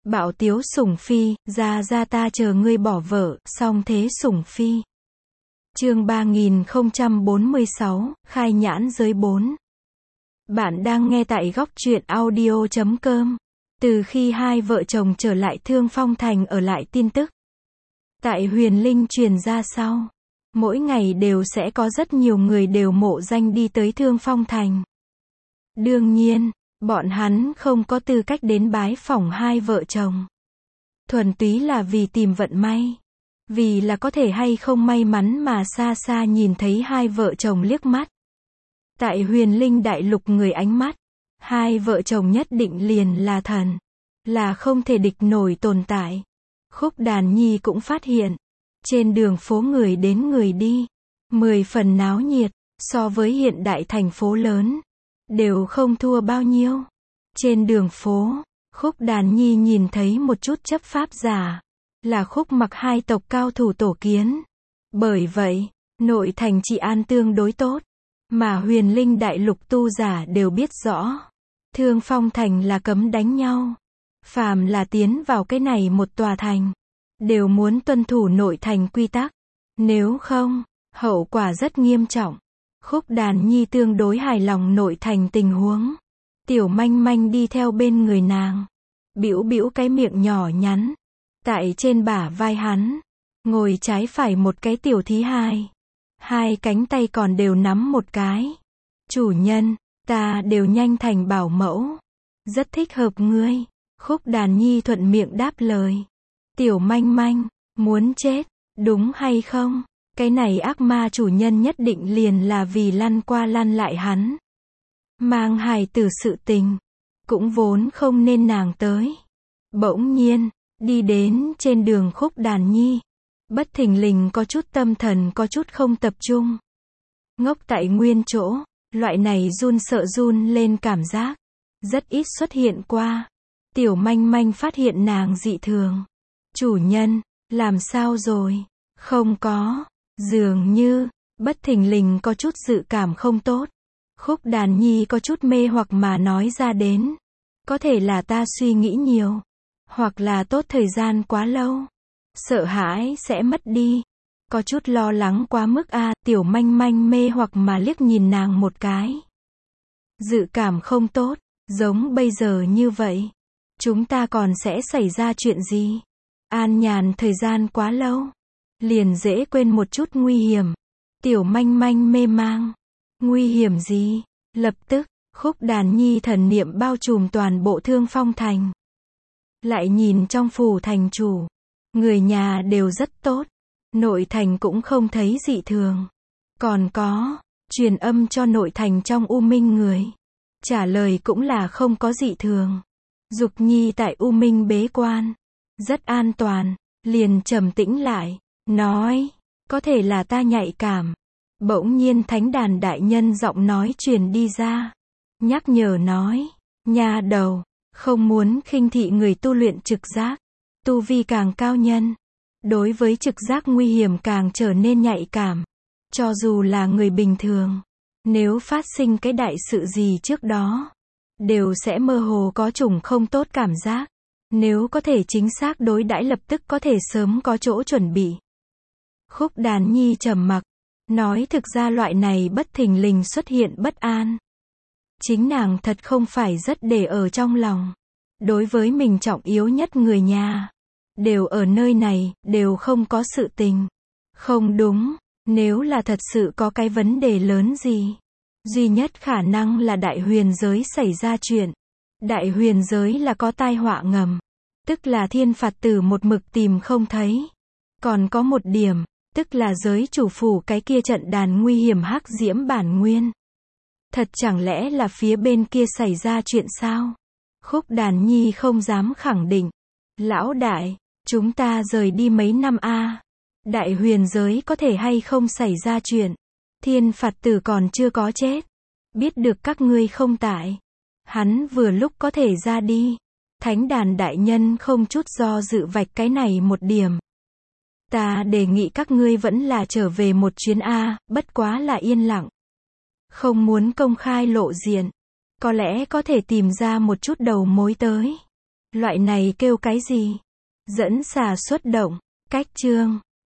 Bạo tiếu sủng phi, ra ta chờ ngươi bỏ vợ, song thế sủng phi. Chương 3046, khai nhãn giới 4. Bạn đang nghe tại góc truyện audio.com. Từ khi hai vợ chồng trở lại Thương Phong Thành ở lại tin tức tại Huyền Linh truyền ra sau, mỗi ngày đều sẽ có rất nhiều người đều mộ danh đi tới Thương Phong Thành. Đương nhiên, bọn hắn không có tư cách đến bái phỏng hai vợ chồng. Thuần túy là vì tìm vận may. Vì là có thể hay không may mắn mà xa xa nhìn thấy hai vợ chồng liếc mắt. Tại Huyền Linh đại lục người ánh mắt, hai vợ chồng nhất định liền là thần. Là không thể địch nổi tồn tại. Khúc Đàn Nhi cũng phát hiện. Trên đường phố người đến người đi. 10 phần náo nhiệt, so với hiện đại thành phố lớn. Đều không thua bao nhiêu. Trên đường phố, Khúc Đàn Nhi nhìn thấy một chút chấp pháp giả. Là Khúc Mặc hai tộc cao thủ tổ kiến. Bởi vậy, nội thành trị an tương đối tốt. Mà Huyền Linh đại lục tu giả đều biết rõ. Thương Phong Thành là cấm đánh nhau. Phàm là tiến vào cái này một tòa thành, đều muốn tuân thủ nội thành quy tắc. Nếu không, hậu quả rất nghiêm trọng. Khúc Đàn Nhi tương đối hài lòng nội thành tình huống. Tiểu Manh Manh đi theo bên người nàng. Bĩu bĩu cái miệng nhỏ nhắn. Tại trên bả vai hắn, ngồi trái phải một cái tiểu thí hài. Hai cánh tay còn đều nắm một cái. Chủ nhân, ta đều nhanh thành bảo mẫu. Rất thích hợp ngươi. Khúc Đàn Nhi thuận miệng đáp lời. Tiểu Manh Manh, muốn chết, đúng hay không? Cái này ác ma chủ nhân nhất định liền là vì lăn qua lăn lại hắn. Mang hài tử sự tình, cũng vốn không nên nàng tới. Bỗng nhiên, đi đến trên đường Khúc Đàn Nhi. Bất thình lình có chút tâm thần có chút không tập trung. Ngốc tại nguyên chỗ, loại này run sợ run lên cảm giác. Rất ít xuất hiện qua. Tiểu Manh Manh phát hiện nàng dị thường. Chủ nhân, làm sao rồi? Không có, dường như, bất thình lình có chút dự cảm không tốt. Khúc Đàn Nhi có chút mê hoặc mà nói ra đến. Có thể là ta suy nghĩ nhiều. Hoặc là tốt thời gian quá lâu. Sợ hãi sẽ mất đi. Có chút lo lắng quá mức a. Tiểu Manh Manh mê hoặc mà liếc nhìn nàng một cái. Dự cảm không tốt, giống bây giờ như vậy. Chúng ta còn sẽ xảy ra chuyện gì? An nhàn thời gian quá lâu. Liền dễ quên một chút nguy hiểm. Tiểu Manh Manh mê mang. Nguy hiểm gì? Lập tức, Khúc Đàn Nhi thần niệm bao trùm toàn bộ Thương Phong Thành. Lại nhìn trong phủ thành chủ. Người nhà đều rất tốt. Nội thành cũng không thấy dị thường. Còn có, truyền âm cho nội thành trong U Minh người. Trả lời cũng là không có dị thường. Dục Nhi tại U Minh bế quan. Rất an toàn. Liền trầm tĩnh lại. Nói. Có thể là ta nhạy cảm. Bỗng nhiên Thánh Đàn đại nhân giọng nói truyền đi ra. Nhắc nhở nói. Nha đầu. Không muốn khinh thị người tu luyện trực giác. Tu vi càng cao nhân. Đối với trực giác nguy hiểm càng trở nên nhạy cảm. Cho dù là người bình thường. Nếu phát sinh cái đại sự gì trước đó. Đều sẽ mơ hồ có chủng không tốt cảm giác. Nếu có thể chính xác đối đãi lập tức có thể sớm có chỗ chuẩn bị. Khúc Đàn Nhi trầm mặc. Nói thực ra loại này bất thình lình xuất hiện bất an. Chính nàng thật không phải rất để ở trong lòng. Đối với mình trọng yếu nhất người nhà. Đều ở nơi này, đều không có sự tình. Không đúng, nếu là thật sự có cái vấn đề lớn gì. Duy nhất khả năng là đại huyền giới xảy ra chuyện. Đại huyền giới là có tai họa ngầm. Tức là thiên phạt tử một mực tìm không thấy. Còn có một điểm, tức là giới chủ phủ cái kia trận đàn nguy hiểm hắc diễm bản nguyên. Thật chẳng lẽ là phía bên kia xảy ra chuyện sao? Khúc Đàn Nhi không dám khẳng định. Lão đại, chúng ta rời đi mấy năm a. Đại huyền giới có thể hay không xảy ra chuyện. Thiên phạt tử còn chưa có chết. Biết được các ngươi không tại. Hắn vừa lúc có thể ra đi. Thánh Đàn đại nhân không chút do dự vạch cái này một điểm. Ta đề nghị các ngươi vẫn là trở về một chuyến a, bất quá là yên lặng. Không muốn công khai lộ diện. Có lẽ có thể tìm ra một chút đầu mối tới. Loại này kêu cái gì? Dẫn xà xuất động. Cách chương